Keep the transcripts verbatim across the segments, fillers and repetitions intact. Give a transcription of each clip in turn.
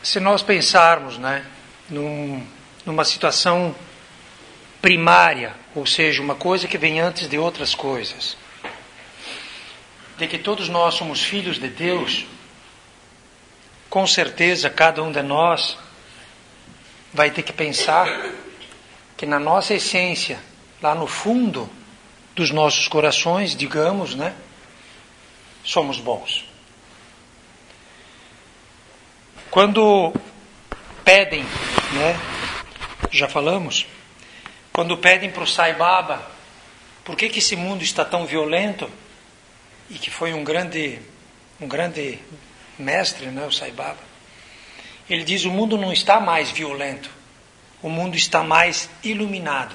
Se nós pensarmos, né, num, numa situação primária, ou seja, uma coisa que vem antes de outras coisas, de que todos nós somos filhos de Deus, com certeza cada um de nós vai ter que pensar que na nossa essência, lá no fundo dos nossos corações, digamos, né, somos bons. Quando pedem, né, já falamos, quando pedem para o Sai Baba, por que que esse mundo está tão violento, e que foi um grande, um grande mestre, né, o Sai Baba, ele diz: o mundo não está mais violento, o mundo está mais iluminado.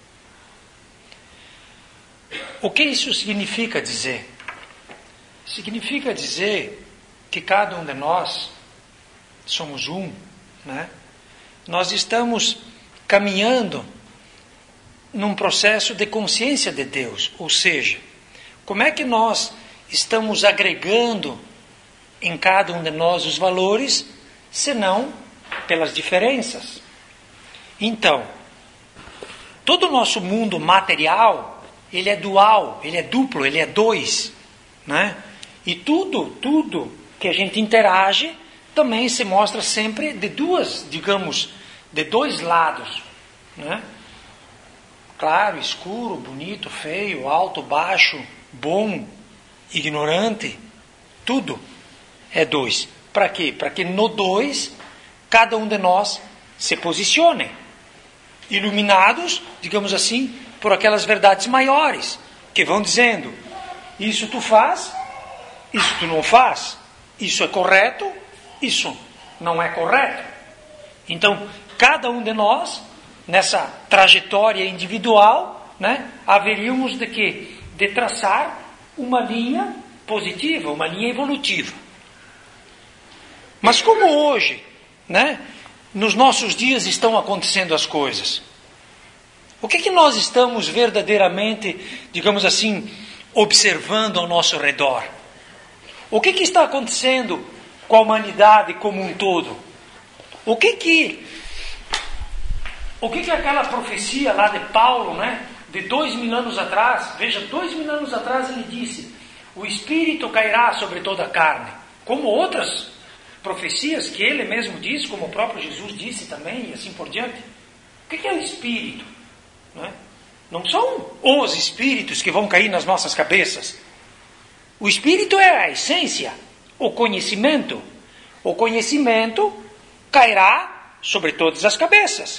O que isso significa dizer? Significa dizer que cada um de nós somos um, né? Nós estamos caminhando num processo de consciência de Deus, ou seja, como é que nós estamos agregando em cada um de nós os valores, senão pelas diferenças. Então, todo o nosso mundo material, ele é dual, ele é duplo, ele é dois, né? E tudo, tudo que a gente interage também se mostra sempre de duas, digamos, de dois lados, né? Claro, escuro, bonito, feio, alto, baixo, bom, ignorante, tudo é dois. Para quê? Para que no dois, cada um de nós se posicione, iluminados, digamos assim, por aquelas verdades maiores, que vão dizendo: isso tu faz, isso tu não faz, isso é correto, isso não é correto. Então, cada um de nós, nessa trajetória individual, né, haveríamos de quê? De traçar uma linha positiva, uma linha evolutiva. Mas como hoje, né, nos nossos dias estão acontecendo as coisas? O que que nós estamos verdadeiramente, digamos assim, observando ao nosso redor? O que que está acontecendo com a humanidade como um todo? O que que, o que que aquela profecia lá de Paulo, né, de dois mil anos atrás, veja, dois mil anos atrás ele disse: o Espírito cairá sobre toda a carne, como outras profecias que ele mesmo disse, como o próprio Jesus disse também, e assim por diante. O que que é o Espírito? Não é? Não são os Espíritos que vão cair nas nossas cabeças. O Espírito é a essência, o conhecimento. O conhecimento cairá sobre todas as cabeças.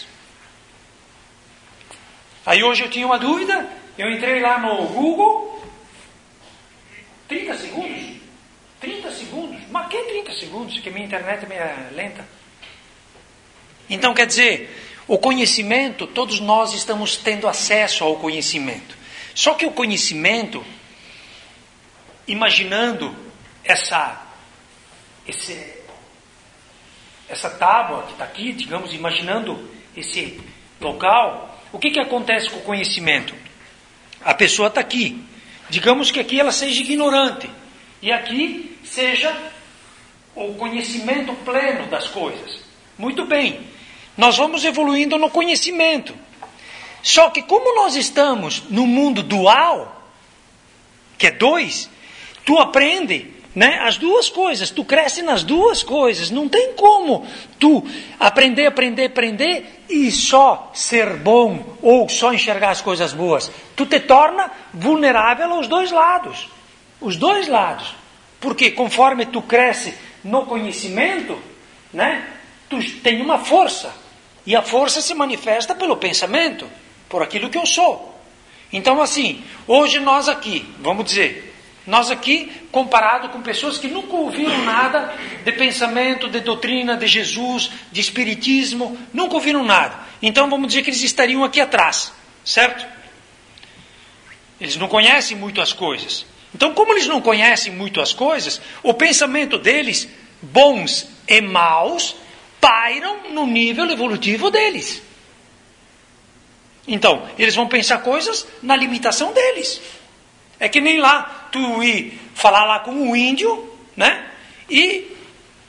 Aí hoje eu tinha uma dúvida, eu entrei lá no Google, trinta segundos, trinta segundos, mas que trinta segundos, que minha internet é meio lenta. Então quer dizer, o conhecimento, todos nós estamos tendo acesso ao conhecimento. Só que o conhecimento, imaginando essa, esse, essa tábua que está aqui, digamos, imaginando esse local, o que que acontece com o conhecimento? A pessoa está aqui, digamos que aqui ela seja ignorante, e aqui seja o conhecimento pleno das coisas. Muito bem, nós vamos evoluindo no conhecimento. Só que como nós estamos no mundo dual, que é dois, tu aprende, né, as duas coisas, tu cresce nas duas coisas. Não tem como tu aprender, aprender, aprender e só ser bom ou só enxergar as coisas boas. Tu te torna vulnerável aos dois lados. Os dois lados. Porque conforme tu cresce no conhecimento, né, tu tem uma força. E a força se manifesta pelo pensamento, por aquilo que eu sou. Então assim, hoje nós aqui, vamos dizer, nós aqui, comparado com pessoas que nunca ouviram nada de pensamento, de doutrina, de Jesus, de espiritismo, nunca ouviram nada. Então vamos dizer que eles estariam aqui atrás, certo? Eles não conhecem muito as coisas. Então, como eles não conhecem muito as coisas, o pensamento deles, bons e maus, pairam no nível evolutivo deles. Então, eles vão pensar coisas na limitação deles. É que nem lá, tu ir falar lá com um índio, né? E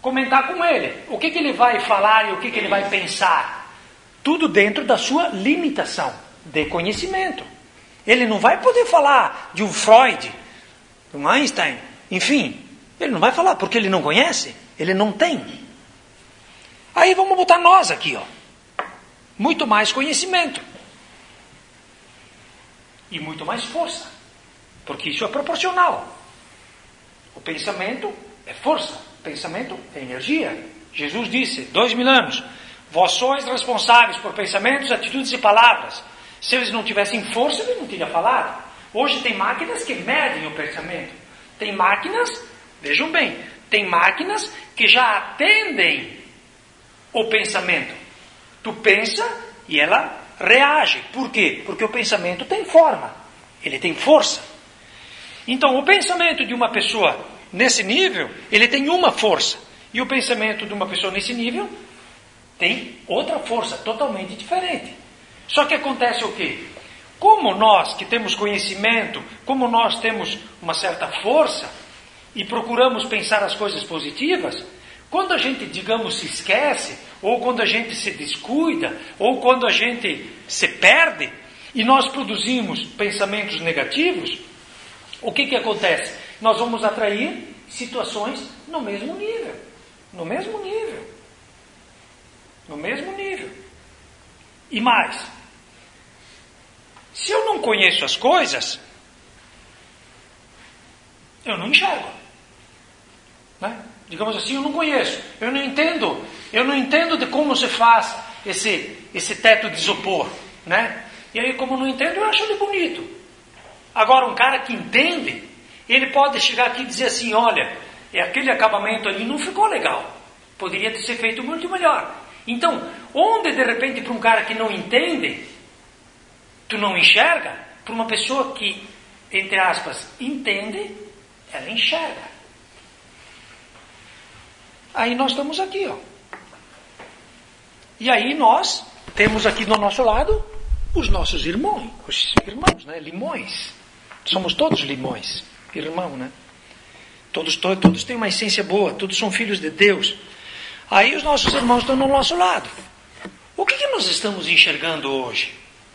comentar com ele. O que, que ele vai falar e o que, que ele vai pensar? Tudo dentro da sua limitação de conhecimento. Ele não vai poder falar de um Freud, de um Einstein, enfim. Ele não vai falar porque ele não conhece, ele não tem. Aí vamos botar nós aqui, ó. Muito mais conhecimento. E muito mais força. Porque isso é proporcional. O pensamento é força. O pensamento é energia. Jesus disse, dois mil anos, vós sois responsáveis por pensamentos, atitudes e palavras. Se eles não tivessem força, eles não teriam falado. Hoje tem máquinas que medem o pensamento. Tem máquinas, vejam bem, tem máquinas que já atendem o pensamento. Tu pensa e ela reage. Por quê? Porque o pensamento tem forma. Ele tem força. Então, o pensamento de uma pessoa nesse nível, ele tem uma força. E o pensamento de uma pessoa nesse nível tem outra força, totalmente diferente. Só que acontece o quê? Como nós que temos conhecimento, como nós temos uma certa força e procuramos pensar as coisas positivas, quando a gente, digamos, se esquece, ou quando a gente se descuida, ou quando a gente se perde, e nós produzimos pensamentos negativos, o que que acontece? Nós vamos atrair situações no mesmo nível. No mesmo nível. No mesmo nível. E mais, se eu não conheço as coisas, eu não enxergo. Né? Digamos assim, eu não conheço, eu não entendo, eu não entendo de como se faz esse, esse teto de isopor, né? E aí, como eu não entendo, eu acho ele bonito. Agora, um cara que entende, ele pode chegar aqui e dizer assim, olha, aquele acabamento ali não ficou legal, poderia ter sido feito muito melhor. Então, onde de repente para um cara que não entende, tu não enxerga, para uma pessoa que, entre aspas, entende, ela enxerga. Aí nós estamos aqui, ó. E aí nós temos aqui do nosso lado os nossos irmãos, os irmãos, né? Limões. Somos todos limões, irmão, né? Todos, todos, todos têm uma essência boa, todos são filhos de Deus. Aí os nossos irmãos estão do nosso lado. O que, que nós estamos enxergando hoje?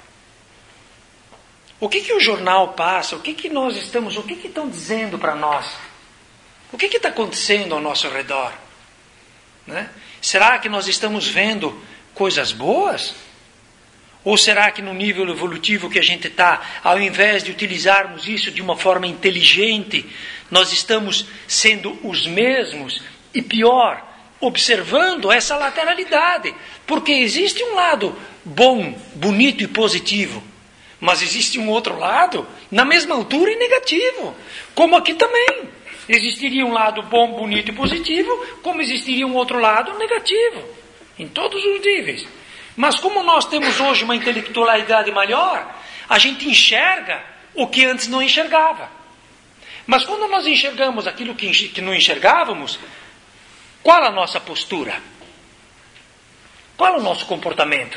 O que, que o jornal passa? O que, que nós estamos, o que, que estão dizendo para nós? O que está acontecendo ao nosso redor? Né? Será que nós estamos vendo coisas boas? Ou será que no nível evolutivo que a gente está, ao invés de utilizarmos isso de uma forma inteligente, nós estamos sendo os mesmos e pior, observando essa lateralidade? Porque existe um lado bom, bonito e positivo, mas existe um outro lado na mesma altura e negativo, como aqui também. Existiria um lado bom, bonito e positivo, como existiria um outro lado negativo, em todos os níveis. Mas como nós temos hoje uma intelectualidade maior, a gente enxerga o que antes não enxergava. Mas quando nós enxergamos aquilo que, que não enxergávamos, qual a nossa postura? Qual é o nosso comportamento?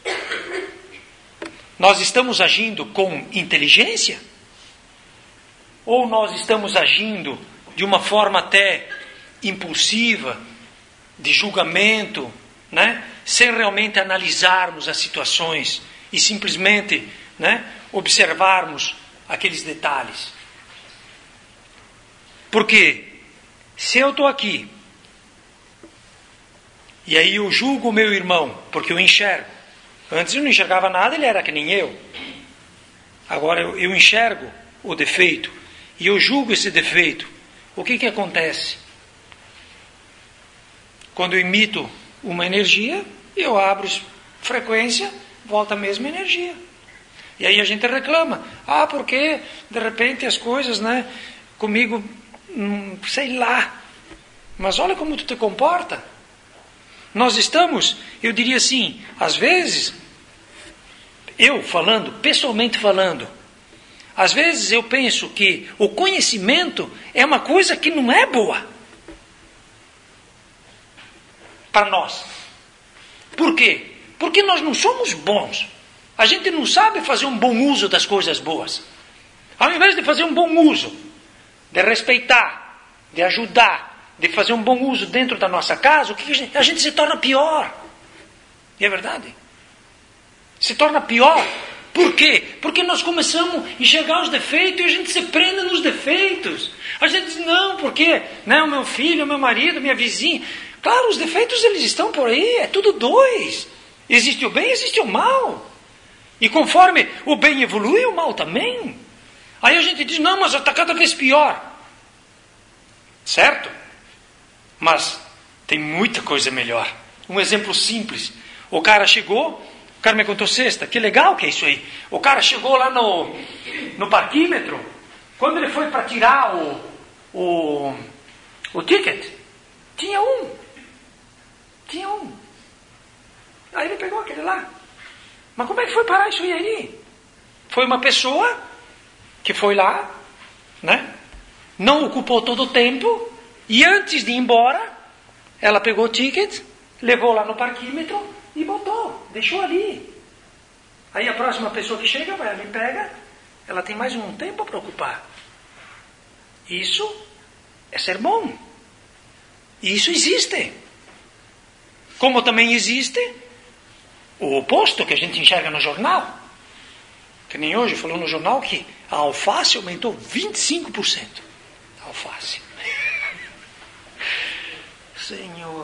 Nós estamos agindo com inteligência? Ou nós estamos agindo de uma forma até impulsiva, de julgamento, né? Sem realmente analisarmos as situações e simplesmente, né, observarmos aqueles detalhes? Porque se eu estou aqui e aí eu julgo o meu irmão, porque eu enxergo. Antes eu não enxergava nada, ele era que nem eu. Agora eu, eu enxergo o defeito e eu julgo esse defeito. O que que acontece? Quando eu emito uma energia, eu abro frequência, volta a mesma energia. E aí a gente reclama. Ah, porque de repente as coisas, né, comigo, hum, sei lá. Mas olha como tu te comporta. Nós estamos, eu diria assim, às vezes, eu falando, pessoalmente falando, às vezes eu penso que o conhecimento é uma coisa que não é boa para nós. Por quê? Porque nós não somos bons. A gente não sabe fazer um bom uso das coisas boas. Ao invés de fazer um bom uso, de respeitar, de ajudar, de fazer um bom uso dentro da nossa casa, o que a gente, a gente se torna pior. E é verdade. Se torna pior. Por quê? Porque nós começamos a enxergar os defeitos e a gente se prende nos defeitos. A gente diz, não, porque né, o meu filho, o meu marido, minha vizinha. Claro, os defeitos eles estão por aí, é tudo dois. Existe o bem, existe o mal. E conforme o bem evolui, o mal também. Aí a gente diz, não, mas está cada vez pior. Certo? Mas tem muita coisa melhor. Um exemplo simples. O cara chegou, o cara me contou sexta, que legal que é isso aí. O cara chegou lá no, no parquímetro, quando ele foi para tirar o, o, o ticket, tinha um. Tinha um. Aí ele pegou aquele lá. Mas como é que foi parar isso aí? Foi uma pessoa que foi lá, né? Não ocupou todo o tempo, e antes de ir embora, ela pegou o ticket, levou lá no parquímetro e botou, deixou ali. Aí a próxima pessoa que chega, vai ali e pega, ela tem mais um tempo para ocupar. Isso é ser bom. E isso existe. Como também existe o oposto que a gente enxerga no jornal. Que nem hoje falou no jornal que a alface aumentou vinte e cinco por cento. A alface. Senhor.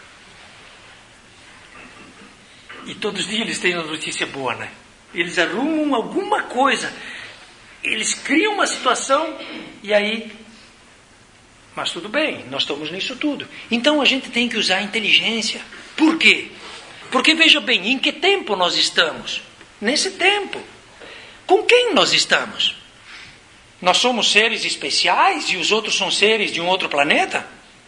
E todos os dias eles têm uma notícia boa, né? Eles arrumam alguma coisa. Eles criam uma situação e aí... Mas tudo bem, nós estamos nisso tudo. Então a gente tem que usar a inteligência. Por quê? Porque veja bem, em que tempo nós estamos? Nesse tempo. Com quem nós estamos? Nós somos seres especiais e os outros são seres de um outro planeta?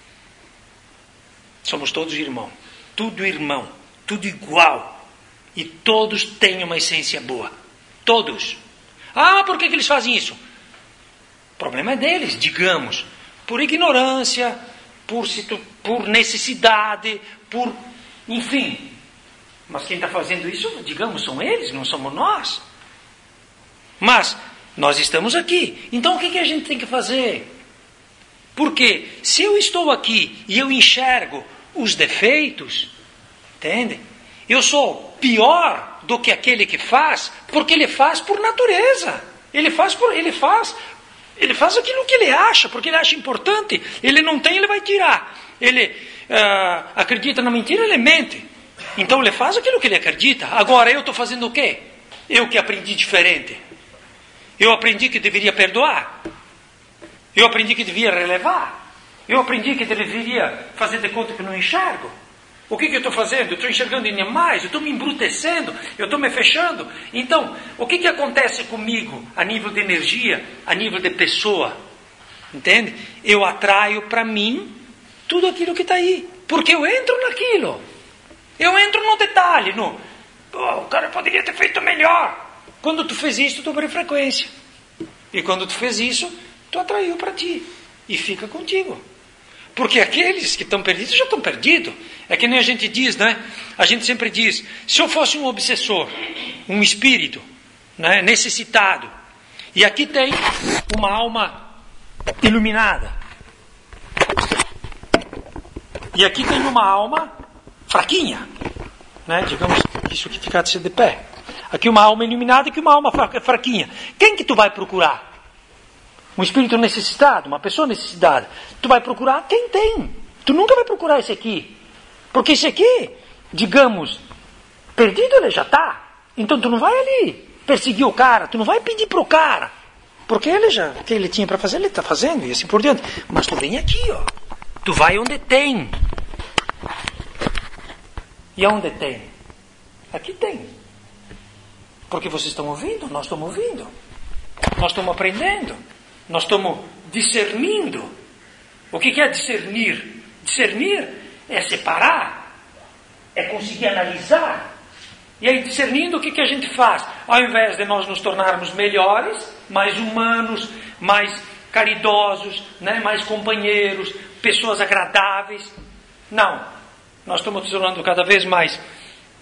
Somos todos irmãos. Tudo irmão. Tudo igual. E todos têm uma essência boa. Todos. Ah, por que, que eles fazem isso? O problema é deles, digamos. Por ignorância, por, por necessidade, por... Enfim. Mas quem está fazendo isso, digamos, são eles, não somos nós. Mas nós estamos aqui. Então o que, que a gente tem que fazer? Porque se eu estou aqui e eu enxergo os defeitos, entende? Eu sou pior do que aquele que faz, porque ele faz por natureza. Ele faz por, ele faz, ele faz aquilo que ele acha, porque ele acha importante. Ele não tem, ele vai tirar. Ele uh, acredita na mentira, ele mente. Então ele faz aquilo que ele acredita. Agora eu estou fazendo o quê? Eu que aprendi diferente. Eu aprendi que deveria perdoar. Eu aprendi que devia relevar. Eu aprendi que deveria fazer de conta que não enxergo. O que, que eu estou fazendo? Eu estou enxergando ainda mais, eu estou me embrutecendo, eu estou me fechando. Então, o que, que acontece comigo a nível de energia, a nível de pessoa? Entende? Eu atraio para mim tudo aquilo que está aí. Porque eu entro naquilo. Eu entro no detalhe, no... Oh, o cara poderia ter feito melhor. Quando tu fez isso, tu abriu frequência. E quando tu fez isso, tu atraiu para ti. E fica contigo. Porque aqueles que estão perdidos já estão perdidos. É que nem a gente diz, né? A gente sempre diz, se eu fosse um obsessor, um espírito, né, necessitado, e aqui tem uma alma iluminada. E aqui tem uma alma fraquinha, né? Digamos, isso que ficasse de pé. Aqui uma alma iluminada e aqui uma alma fraquinha. Quem que tu vai procurar? Um espírito necessitado, uma pessoa necessitada. Tu vai procurar quem tem. Tu nunca vai procurar esse aqui. Porque esse aqui, digamos, perdido ele já está. Então tu não vai ali perseguir o cara, tu não vai pedir para o cara. Porque ele já, o que ele tinha para fazer, ele está fazendo e assim por diante. Mas tu vem aqui, ó. Tu vai onde tem. E aonde tem? Aqui tem. Porque vocês estão ouvindo, nós estamos ouvindo. Nós estamos aprendendo. Nós estamos discernindo. O que é discernir? Discernir é separar, é conseguir analisar. E aí, discernindo, o que a gente faz? Ao invés de nós nos tornarmos melhores, mais humanos, mais caridosos, né? Mais companheiros, pessoas agradáveis. Não. Nós estamos nos tornando cada vez mais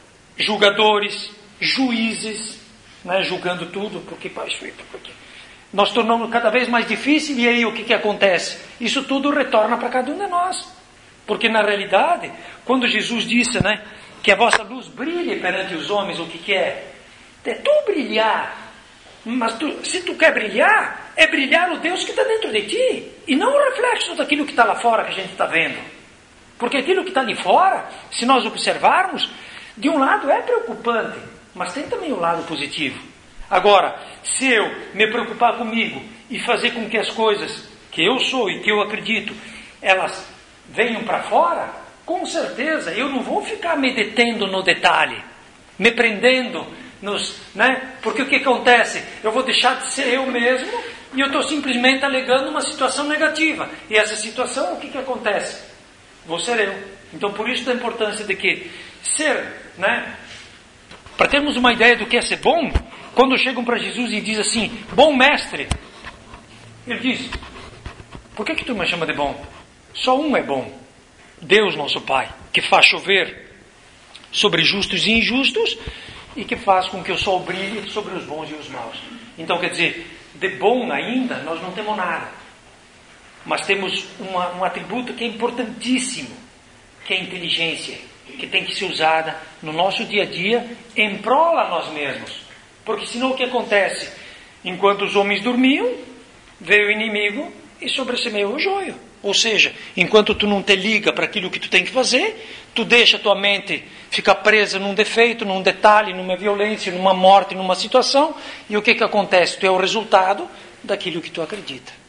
julgadores, juízes, né? Julgando tudo, porque faz feito, porque... Nós tornamos cada vez mais difícil, e aí o que, que acontece? Isso tudo retorna para cada um de nós. Porque na realidade, quando Jesus disse, né, que a vossa luz brilhe perante os homens, o que, que é? É tu brilhar. Mas tu, se tu quer brilhar, é brilhar o Deus que está dentro de ti, e não o reflexo daquilo que está lá fora que a gente está vendo. Porque aquilo que está ali fora, se nós observarmos, de um lado é preocupante, mas tem também o lado positivo. Agora, se eu me preocupar comigo e fazer com que as coisas que eu sou e que eu acredito, elas venham para fora, com certeza eu não vou ficar me detendo no detalhe, me prendendo nos, né? Porque o que acontece? Eu vou deixar de ser eu mesmo e eu estou simplesmente alegando uma situação negativa. E essa situação, o que, que acontece? Vou ser eu. Então, por isso a importância de que ser, né? Para termos uma ideia do que é ser bom, quando chegam para Jesus e dizem assim, bom mestre, ele diz, por que que tu me chama de bom? Só um é bom, Deus nosso Pai, que faz chover sobre justos e injustos e que faz com que o sol brilhe sobre os bons e os maus. Então, quer dizer, de bom ainda nós não temos nada, mas temos uma, um atributo que é importantíssimo, que é a inteligência, que tem que ser usada no nosso dia a dia em prol a nós mesmos. Porque senão o que acontece? Enquanto os homens dormiam, veio o inimigo e sobressemeou o joio. Ou seja, enquanto tu não te liga para aquilo que tu tem que fazer, tu deixa a tua mente ficar presa num defeito, num detalhe, numa violência, numa morte, numa situação, e o que que acontece? Tu é o resultado daquilo que tu acredita.